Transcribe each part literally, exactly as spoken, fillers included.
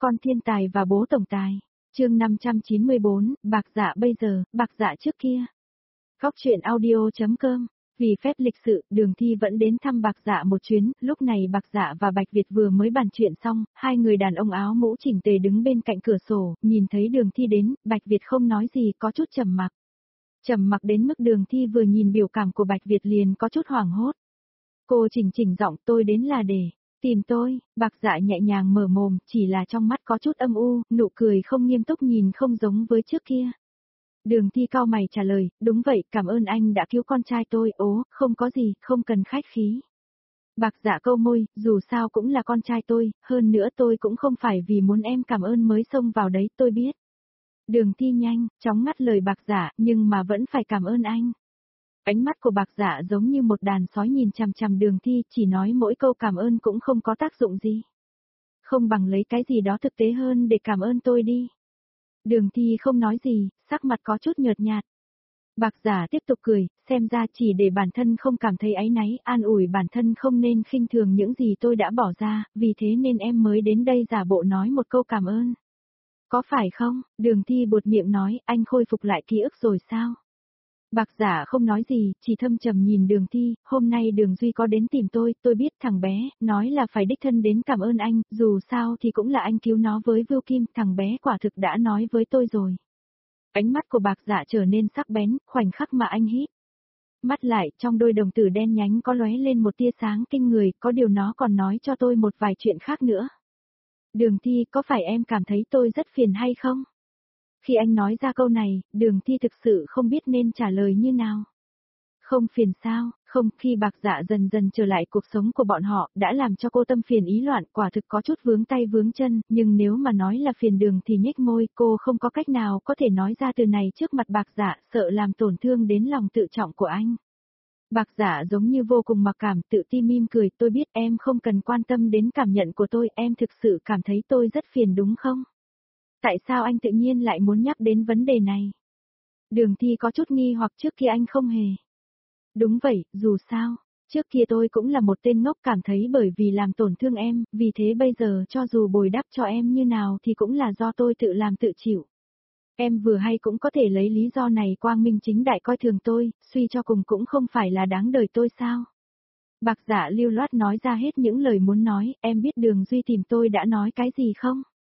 Con thiên tài và bố tổng tài. Chương năm trăm chín mươi bốn, Bạc Dạ bây giờ, Bạc Dạ trước kia. Góc truyện audio chấm com. Vì phép lịch sự, Đường Thi vẫn đến thăm Bạc Dạ một chuyến, lúc này Bạc Dạ và Bạch Việt vừa mới bàn chuyện xong, hai người đàn ông áo mũ chỉnh tề đứng bên cạnh cửa sổ, nhìn thấy Đường Thi đến, Bạch Việt không nói gì, có chút trầm mặc. Trầm mặc đến mức Đường Thi vừa nhìn biểu cảm của Bạch Việt liền có chút hoảng hốt. Cô chỉnh chỉnh giọng, tôi đến là để tìm tôi. Bạc Dạ nhẹ nhàng mở mồm, chỉ là trong mắt có chút âm u, nụ cười không nghiêm túc nhìn không giống với trước kia. Đường Thi cau mày trả lời, đúng vậy, cảm ơn anh đã cứu con trai tôi, ố, không có gì, không cần khách khí. Bạc Dạ câu môi, dù sao cũng là con trai tôi, hơn nữa tôi cũng không phải vì muốn em cảm ơn mới xông vào đấy, tôi biết. Đường Thi nhanh, chóng ngắt lời Bạc Dạ, nhưng mà vẫn phải cảm ơn anh. Ánh mắt của Bạc Dạ giống như một đàn sói nhìn chằm chằm Đường Thi, chỉ nói mỗi câu cảm ơn cũng không có tác dụng gì. Không bằng lấy cái gì đó thực tế hơn để cảm ơn tôi đi. Đường Thi không nói gì, sắc mặt có chút nhợt nhạt. Bạc Dạ tiếp tục cười, xem ra chỉ để bản thân không cảm thấy áy náy, an ủi bản thân không nên khinh thường những gì tôi đã bỏ ra, vì thế nên em mới đến đây giả bộ nói một câu cảm ơn. Có phải không? Đường Thi buột miệng nói, anh khôi phục lại ký ức rồi sao? Bạc Dạ không nói gì, chỉ thâm trầm nhìn Đường Thi, hôm nay Đường Duy có đến tìm tôi, tôi biết thằng bé, nói là phải đích thân đến cảm ơn anh, dù sao thì cũng là anh cứu nó với Vưu Kim, thằng bé quả thực đã nói với tôi rồi. Ánh mắt của Bạc Dạ trở nên sắc bén, khoảnh khắc mà anh hít mắt lại, trong đôi đồng tử đen nhánh có lóe lên một tia sáng kinh người, có điều nó còn nói cho tôi một vài chuyện khác nữa. Đường Thi, có phải em cảm thấy tôi rất phiền hay không? Khi anh nói ra câu này, Đường Thi thực sự không biết nên trả lời như nào. Không phiền sao, không, khi Bạc Dạ dần dần trở lại cuộc sống của bọn họ, đã làm cho cô tâm phiền ý loạn, quả thực có chút vướng tay vướng chân, nhưng nếu mà nói là phiền Đường thì nhếch môi, cô không có cách nào có thể nói ra từ này trước mặt Bạc Dạ, sợ làm tổn thương đến lòng tự trọng của anh. Bạc Dạ giống như vô cùng mặc cảm, tự ti mỉm cười, tôi biết em không cần quan tâm đến cảm nhận của tôi, em thực sự cảm thấy tôi rất phiền đúng không? Tại sao anh tự nhiên lại muốn nhắc đến vấn đề này? Đường Thi có chút nghi hoặc trước kia anh không hề. Đúng vậy, dù sao, trước kia tôi cũng là một tên ngốc cảm thấy bởi vì làm tổn thương em, vì thế bây giờ cho dù bồi đắp cho em như nào thì cũng là do tôi tự làm tự chịu. Em vừa hay cũng có thể lấy lý do này quang minh chính đại coi thường tôi, suy cho cùng cũng không phải là đáng đời tôi sao? Bạc Dạ lưu loát nói ra hết những lời muốn nói, em biết Đường Duy tìm tôi đã nói cái gì không?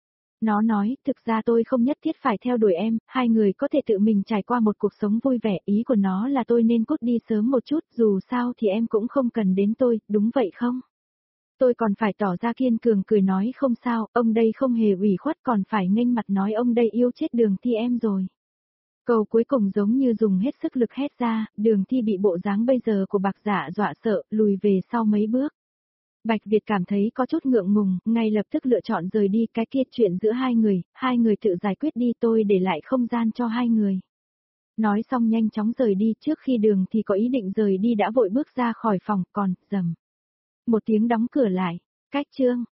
Nó nói, thực ra tôi không nhất thiết phải theo đuổi em, hai người có thể tự mình trải qua một cuộc sống vui vẻ, ý của nó là tôi nên cút đi sớm một chút, dù sao thì em cũng không cần đến tôi, đúng vậy không? Tôi còn phải tỏ ra kiên cường cười nói không sao, ông đây không hề ủy khuất còn phải nghênh mặt nói ông đây yêu chết Đường Thi em rồi. Câu cuối cùng giống như dùng hết sức lực hét ra, Đường Thi bị bộ dáng bây giờ của Bạc Dạ dọa sợ, lùi về sau mấy bước. Bạch Việt cảm thấy có chút ngượng ngùng, ngay lập tức lựa chọn rời đi, cái kia chuyện giữa hai người, hai người tự giải quyết đi, tôi để lại không gian cho hai người. Nói xong nhanh chóng rời đi, trước khi Đường thì có ý định rời đi đã vội bước ra khỏi phòng, còn, rầm. Một tiếng đóng cửa lại, cách chương.